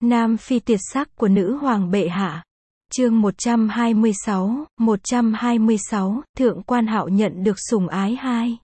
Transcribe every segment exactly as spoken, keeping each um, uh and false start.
Nam phi tuyệt sắc của nữ hoàng bệ hạ. Chương một trăm hai mươi sáu, một trăm hai mươi sáu, Thượng quan Hạo nhận được sủng ái hai.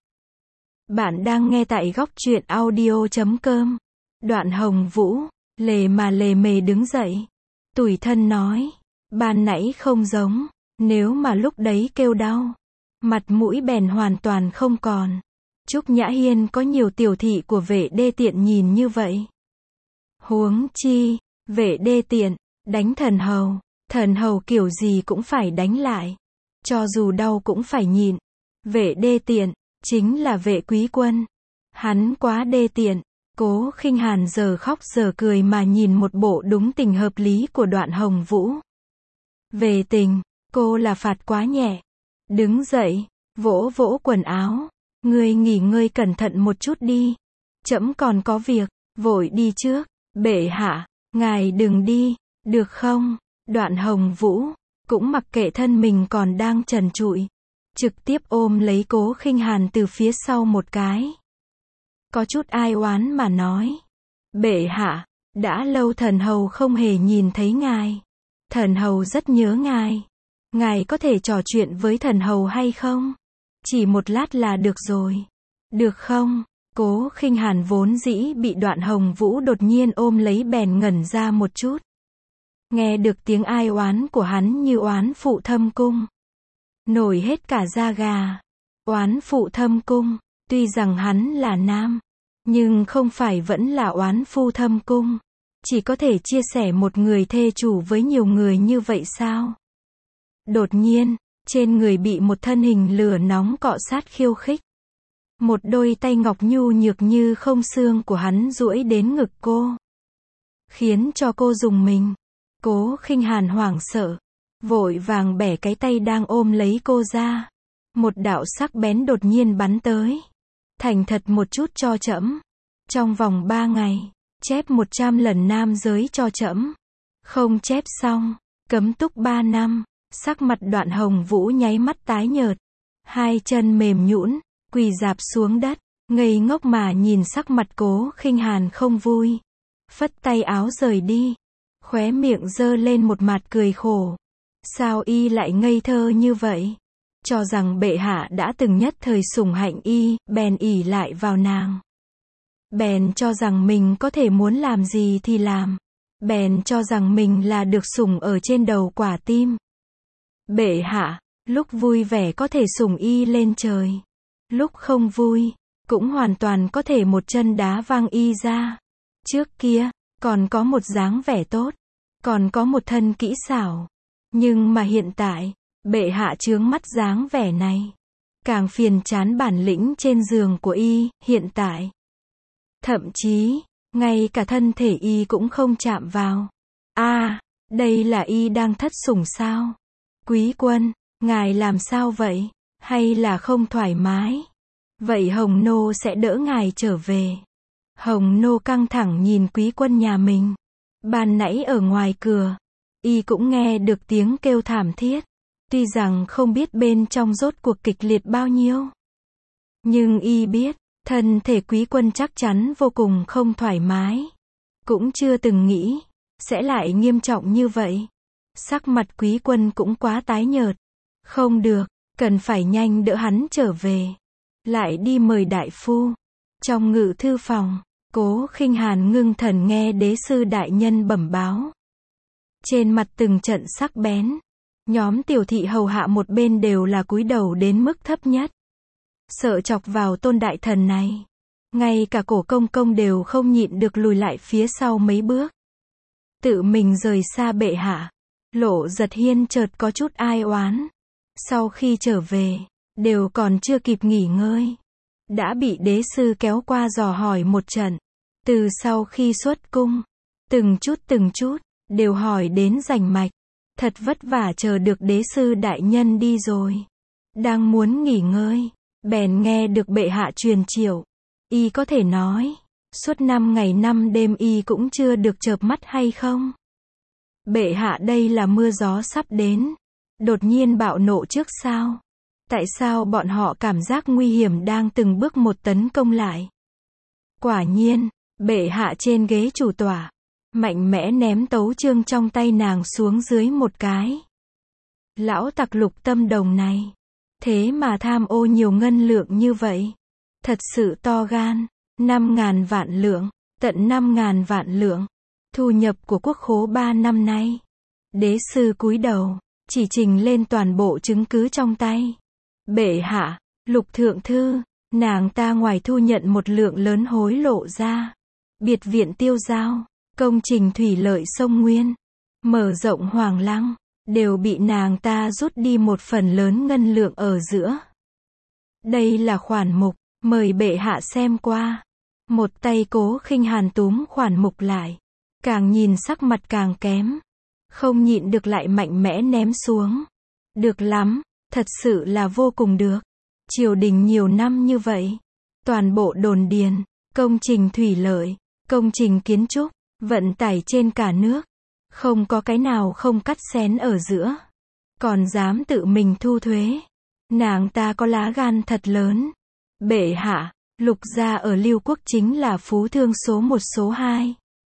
Bạn đang nghe tại góc truyện audio chấm com. Đoạn Hồng Vũ, lề mà lề mề đứng dậy. Tủi thân nói, ban nãy không giống, nếu mà lúc đấy kêu đau, mặt mũi bèn hoàn toàn không còn. Trúc Nhã Hiên có nhiều tiểu thị của vệ đê tiện nhìn như vậy. Huống chi, vệ đê tiện, đánh thần hầu, thần hầu kiểu gì cũng phải đánh lại. Cho dù đau cũng phải nhịn. Vệ đê tiện, chính là vệ quý quân. Hắn quá đê tiện. Cố Khinh Hàn giờ khóc giờ cười mà nhìn một bộ đúng tình hợp lý của Đoạn Hồng Vũ. Về tình, cô là phạt quá nhẹ. Đứng dậy, vỗ vỗ quần áo. Ngươi nghỉ ngơi cẩn thận một chút đi. Trẫm còn có việc, vội đi trước. Bệ hạ, ngài đừng đi, được không? Đoạn Hồng Vũ, cũng mặc kệ thân mình còn đang trần trụi. Trực tiếp ôm lấy Cố Khinh Hàn từ phía sau một cái. Có chút ai oán mà nói. Bệ hạ, đã lâu thần hầu không hề nhìn thấy ngài. Thần hầu rất nhớ ngài. Ngài có thể trò chuyện với thần hầu hay không? Chỉ một lát là được rồi. Được không? Cố Khinh Hàn vốn dĩ bị Đoạn Hồng Vũ đột nhiên ôm lấy bèn ngẩn ra một chút. Nghe được tiếng ai oán của hắn như oán phụ thâm cung. Nổi hết cả da gà. Oán phụ thâm cung, tuy rằng hắn là nam, nhưng không phải vẫn là oán phu thâm cung. Chỉ có thể chia sẻ một người thê chủ với nhiều người như vậy sao? Đột nhiên, trên người bị một thân hình lửa nóng cọ sát khiêu khích. Một đôi tay ngọc nhu nhược như không xương của hắn duỗi đến ngực cô. Khiến cho cô rùng mình. Cố Khinh Hàn hoảng sợ. Vội vàng bẻ cái tay đang ôm lấy cô ra. Một đạo sắc bén đột nhiên bắn tới. Thành thật một chút cho trẫm. Trong vòng ba ngày, chép một trăm lần nam giới cho trẫm. Không chép xong, cấm túc ba năm. Sắc mặt Đoạn Hồng Vũ nháy mắt tái nhợt. Hai chân mềm nhũn, quỳ rạp xuống đất, ngây ngốc mà nhìn sắc mặt Cố Khinh Hàn không vui. Phất tay áo rời đi. Khóe miệng giơ lên một mặt cười khổ. Sao y lại ngây thơ như vậy? Cho rằng bệ hạ đã từng nhất thời sủng hạnh y, bèn ỷ lại vào nàng. Bèn cho rằng mình có thể muốn làm gì thì làm. Bèn cho rằng mình là được sủng ở trên đầu quả tim. Bệ hạ, lúc vui vẻ có thể sủng y lên trời. Lúc không vui, cũng hoàn toàn có thể một chân đá văng y ra. Trước kia, còn có một dáng vẻ tốt. Còn có một thân kỹ xảo. Nhưng mà hiện tại, bệ hạ chướng mắt dáng vẻ này. Càng phiền chán bản lĩnh trên giường của y, hiện tại. Thậm chí, ngay cả thân thể y cũng không chạm vào. A, à, đây là y đang thất sủng sao? Quý quân, ngài làm sao vậy? Hay là không thoải mái? Vậy Hồng Nô sẽ đỡ ngài trở về. Hồng Nô căng thẳng nhìn quý quân nhà mình. Ban nãy ở ngoài cửa, y cũng nghe được tiếng kêu thảm thiết. Tuy rằng không biết bên trong rốt cuộc kịch liệt bao nhiêu. Nhưng y biết, thân thể quý quân chắc chắn vô cùng không thoải mái. Cũng chưa từng nghĩ, sẽ lại nghiêm trọng như vậy. Sắc mặt quý quân cũng quá tái nhợt. Không được, cần phải nhanh đỡ hắn trở về. Lại đi mời đại phu. Trong ngự thư phòng, Cố Khinh Hàn ngưng thần nghe đế sư đại nhân bẩm báo. Trên mặt từng trận sắc bén. Nhóm tiểu thị hầu hạ một bên đều là cúi đầu đến mức thấp nhất. Sợ chọc vào tôn đại thần này. Ngay cả Cổ công công đều không nhịn được lùi lại phía sau mấy bước. Tự mình rời xa bệ hạ. Lộ Giật Hiên chợt có chút ai oán. Sau khi trở về, đều còn chưa kịp nghỉ ngơi. Đã bị đế sư kéo qua dò hỏi một trận. Từ sau khi xuất cung, từng chút từng chút, đều hỏi đến rành mạch. Thật vất vả chờ được đế sư đại nhân đi rồi. Đang muốn nghỉ ngơi, bèn nghe được bệ hạ truyền triệu. Y có thể nói, suốt năm ngày năm đêm y cũng chưa được chợp mắt hay không? Bệ hạ đây là mưa gió sắp đến. Đột nhiên bạo nộ trước sao? Tại sao bọn họ cảm giác nguy hiểm đang từng bước một tấn công lại? Quả nhiên, bệ hạ trên ghế chủ tọa. mạnh mẽ ném tấu chương trong tay nàng xuống dưới một cái. Lão tặc Lục Tâm Đồng này, thế mà tham ô nhiều ngân lượng như vậy. Thật sự to gan, năm ngàn vạn lượng, tận năm ngàn vạn lượng. Thu nhập của quốc khố ba năm nay. Đế sư cúi đầu, chỉ trình lên toàn bộ chứng cứ trong tay. Bệ hạ, Lục thượng thư, nàng ta ngoài thu nhận một lượng lớn hối lộ ra, biệt viện tiêu giao, công trình thủy lợi sông Nguyên, mở rộng Hoàng Lăng, đều bị nàng ta rút đi một phần lớn ngân lượng ở giữa. Đây là khoản mục, mời bệ hạ xem qua. Một tay Cố Khinh Hàn túm khoản mục lại, càng nhìn sắc mặt càng kém, không nhịn được lại mạnh mẽ ném xuống. Được lắm, thật sự là vô cùng được. Triều đình nhiều năm như vậy, toàn bộ đồn điền, công trình thủy lợi, công trình kiến trúc, vận tải trên cả nước, không có cái nào không cắt xén ở giữa, còn dám tự mình thu thuế. Nàng ta có lá gan thật lớn. Bệ hạ, Lục gia ở Lưu Quốc chính là phú thương số một số hai.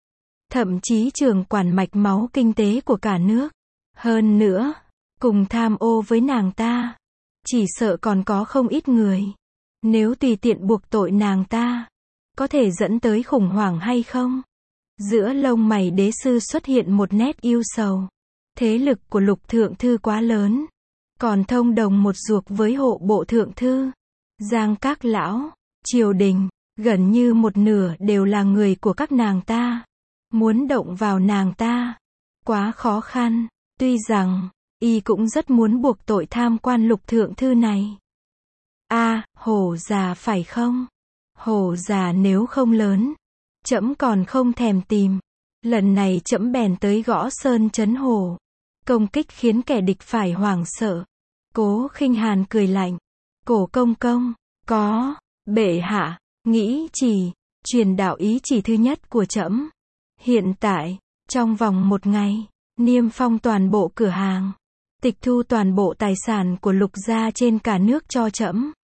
Thậm chí trưởng quản mạch máu kinh tế của cả nước. Hơn nữa, cùng tham ô với nàng ta, chỉ sợ còn có không ít người. Nếu tùy tiện buộc tội nàng ta, có thể dẫn tới khủng hoảng hay không? Giữa lông mày đế sư xuất hiện một nét ưu sầu. Thế lực của Lục thượng thư quá lớn, còn thông đồng một ruột với hộ bộ thượng thư, Giang các lão, triều đình, gần như một nửa đều là người của các nàng ta. Muốn động vào nàng ta, quá khó khăn. Tuy rằng, y cũng rất muốn buộc tội tham quan Lục thượng thư này. A, à, hổ già phải không? Hổ già nếu không lớn, trẫm còn không thèm tìm. Lần này trẫm bèn tới gõ sơn trấn hổ. Công kích khiến kẻ địch phải hoảng sợ. Cố Khinh Hàn cười lạnh. Cổ công công, có, bệ hạ, nghĩ chỉ, truyền đạo ý chỉ thứ nhất của trẫm. Hiện tại, trong vòng một ngày, niêm phong toàn bộ cửa hàng, tịch thu toàn bộ tài sản của Lục gia trên cả nước cho trẫm.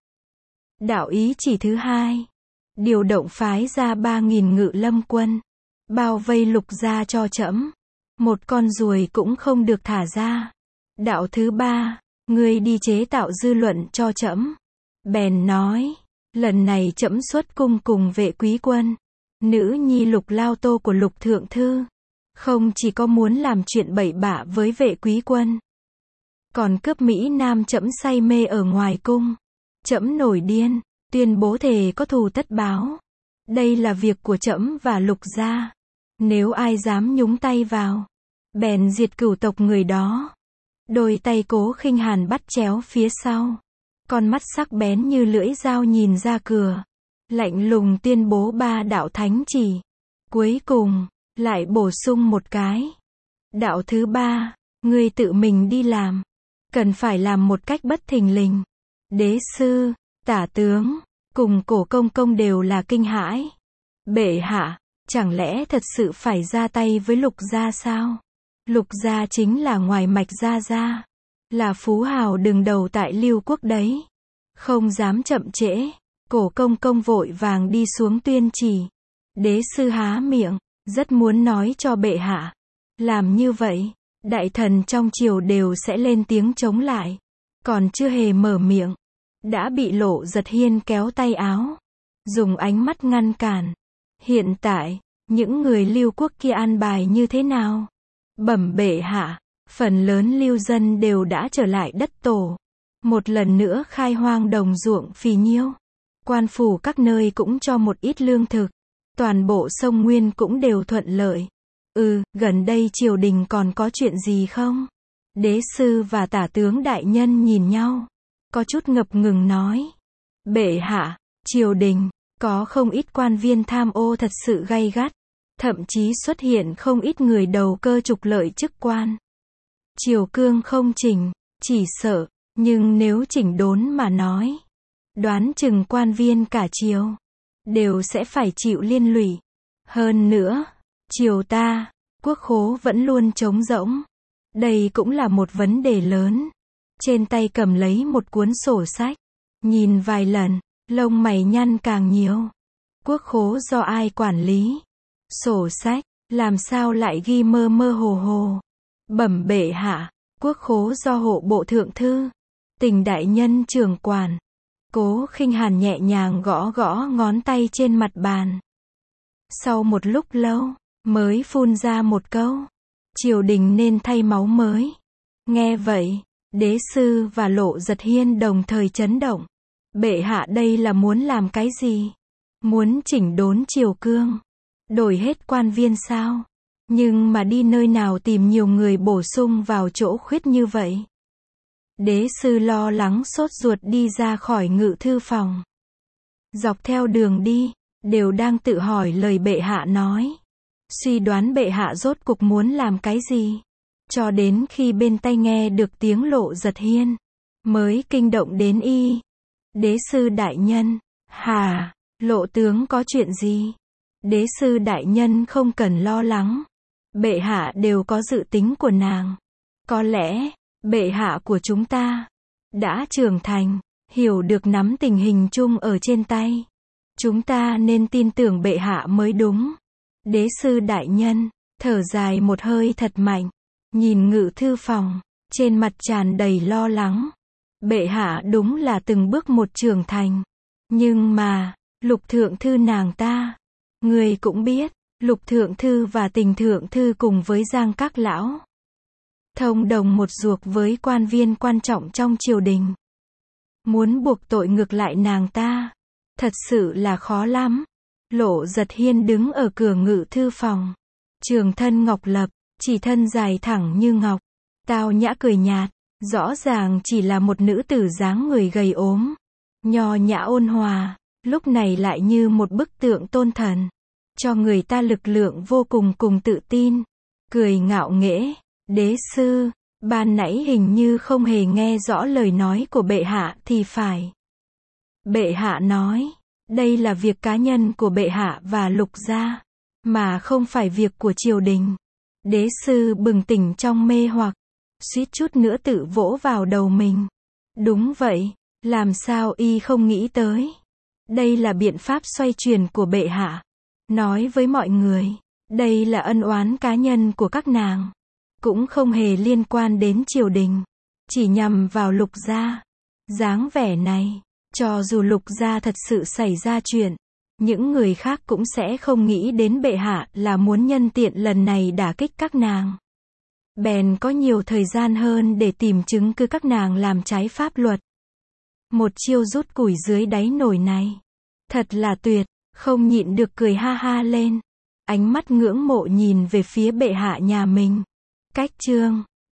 Đạo ý chỉ thứ hai, điều động phái ra ba nghìn ngự lâm quân, bao vây Lục gia cho trẫm. Một con ruồi cũng không được thả ra. Đạo thứ ba, ngươi đi chế tạo dư luận cho trẫm. Bèn nói, lần này trẫm xuất cung cùng vệ quý quân, nữ nhi Lục Lao Tô của Lục thượng thư, không chỉ có muốn làm chuyện bậy bạ với vệ quý quân, còn cướp Mỹ Nam trẫm say mê ở ngoài cung. Trẫm nổi điên, tuyên bố thề có thù tất báo. Đây là việc của trẫm và Lục gia. Nếu ai dám nhúng tay vào, bèn diệt cửu tộc người đó. Đôi tay Cố Khinh Hàn bắt chéo phía sau, con mắt sắc bén như lưỡi dao nhìn ra cửa, lạnh lùng tuyên bố ba đạo thánh chỉ. Cuối cùng, lại bổ sung một cái. Đạo thứ ba, ngươi tự mình đi làm, cần phải làm một cách bất thình lình. Đế sư, tả tướng, cùng Cổ công công đều là kinh hãi. Bệ hạ, chẳng lẽ thật sự phải ra tay với Lục gia sao? Lục gia chính là ngoài mạch gia gia, là phú hào đứng đầu tại Lưu Quốc đấy. Không dám chậm trễ. Cổ công công vội vàng đi xuống tuyên chỉ. Đế sư há miệng, rất muốn nói cho bệ hạ. Làm như vậy, đại thần trong triều đều sẽ lên tiếng chống lại. Còn chưa hề mở miệng, đã bị Lộ Giật Hiên kéo tay áo, dùng ánh mắt ngăn cản. Hiện tại, những người Lưu Quốc kia an bài như thế nào? Bẩm bệ hạ, phần lớn lưu dân đều đã trở lại đất tổ. Một lần nữa khai hoang đồng ruộng phì nhiêu. Quan phủ các nơi cũng cho một ít lương thực. Toàn bộ sông Nguyên cũng đều thuận lợi. Ừ, gần đây triều đình còn có chuyện gì không? Đế sư và tả tướng đại nhân nhìn nhau, có chút ngập ngừng nói. Bệ hạ, triều đình, có không ít quan viên tham ô thật sự gay gắt. Thậm chí xuất hiện không ít người đầu cơ trục lợi chức quan. Triều cương không chỉnh, chỉ sợ, nhưng nếu chỉnh đốn mà nói, đoán chừng quan viên cả triều đều sẽ phải chịu liên lụy. Hơn nữa, triều ta, quốc khố vẫn luôn trống rỗng. Đây cũng là một vấn đề lớn. Trên tay cầm lấy một cuốn sổ sách, nhìn vài lần, lông mày nhăn càng nhiều. Quốc khố do ai quản lý? Sổ sách, Làm sao lại ghi mơ mơ hồ hồ? Bẩm bệ hạ, quốc khố do hộ bộ thượng thư, Tình đại nhân trưởng quản. Cố Khinh Hàn nhẹ nhàng gõ gõ ngón tay trên mặt bàn. Sau một lúc lâu, mới phun ra một câu. Triều đình nên thay máu mới. Nghe vậy, đế sư và Lộ Giật Hiên đồng thời chấn động. Bệ hạ đây là muốn làm cái gì? Muốn chỉnh đốn triều cương, đổi hết quan viên sao? Nhưng mà đi nơi nào tìm nhiều người bổ sung vào chỗ khuyết như vậy? Đế sư lo lắng sốt ruột đi ra khỏi ngự thư phòng. Dọc theo đường đi, đều đang tự hỏi lời bệ hạ nói. Suy đoán bệ hạ rốt cuộc muốn làm cái gì? Cho đến khi bên tai nghe được tiếng Lộ Giật Hiên, mới kinh động đến y. Đế sư đại nhân, hà, Lộ tướng có chuyện gì? Đế sư đại nhân không cần lo lắng. Bệ hạ đều có dự tính của nàng. Có lẽ, bệ hạ của chúng ta đã trưởng thành, hiểu được nắm tình hình chung ở trên tay. Chúng ta nên tin tưởng bệ hạ mới đúng. Đế sư đại nhân, thở dài một hơi thật mạnh, nhìn ngự thư phòng, trên mặt tràn đầy lo lắng. Bệ hạ đúng là từng bước một trưởng thành. Nhưng mà, Lục thượng thư nàng ta, người cũng biết, Lục thượng thư và Tình thượng thư cùng với Giang các lão, thông đồng một ruột với quan viên quan trọng trong triều đình. Muốn buộc tội ngược lại nàng ta, thật sự là khó lắm. Lộ Giật Hiên đứng ở cửa ngự thư phòng. Trường thân ngọc lập, chỉ thân dài thẳng như ngọc. Tao nhã cười nhạt, rõ ràng chỉ là một nữ tử dáng người gầy ốm, nho nhã ôn hòa, lúc này lại như một bức tượng tôn thần, cho người ta lực lượng vô cùng cùng tự tin. Cười ngạo nghễ, đế sư, ban nãy hình như không hề nghe rõ lời nói của bệ hạ thì phải. Bệ hạ nói, đây là việc cá nhân của bệ hạ và Lục gia, mà không phải việc của triều đình. Đế sư bừng tỉnh trong mê hoặc, suýt chút nữa tự vỗ vào đầu mình. Đúng vậy, làm sao y không nghĩ tới. Đây là biện pháp xoay chuyển của bệ hạ. Nói với mọi người, đây là ân oán cá nhân của các nàng, cũng không hề liên quan đến triều đình, chỉ nhằm vào Lục gia. Dáng vẻ này, cho dù Lục gia thật sự xảy ra chuyện, những người khác cũng sẽ không nghĩ đến bệ hạ là muốn nhân tiện lần này đả kích các nàng. Bèn có nhiều thời gian hơn để tìm chứng cứ các nàng làm trái pháp luật. Một chiêu rút củi dưới đáy nồi này, thật là tuyệt, không nhịn được cười ha ha lên. Ánh mắt ngưỡng mộ nhìn về phía bệ hạ nhà mình. Cách chương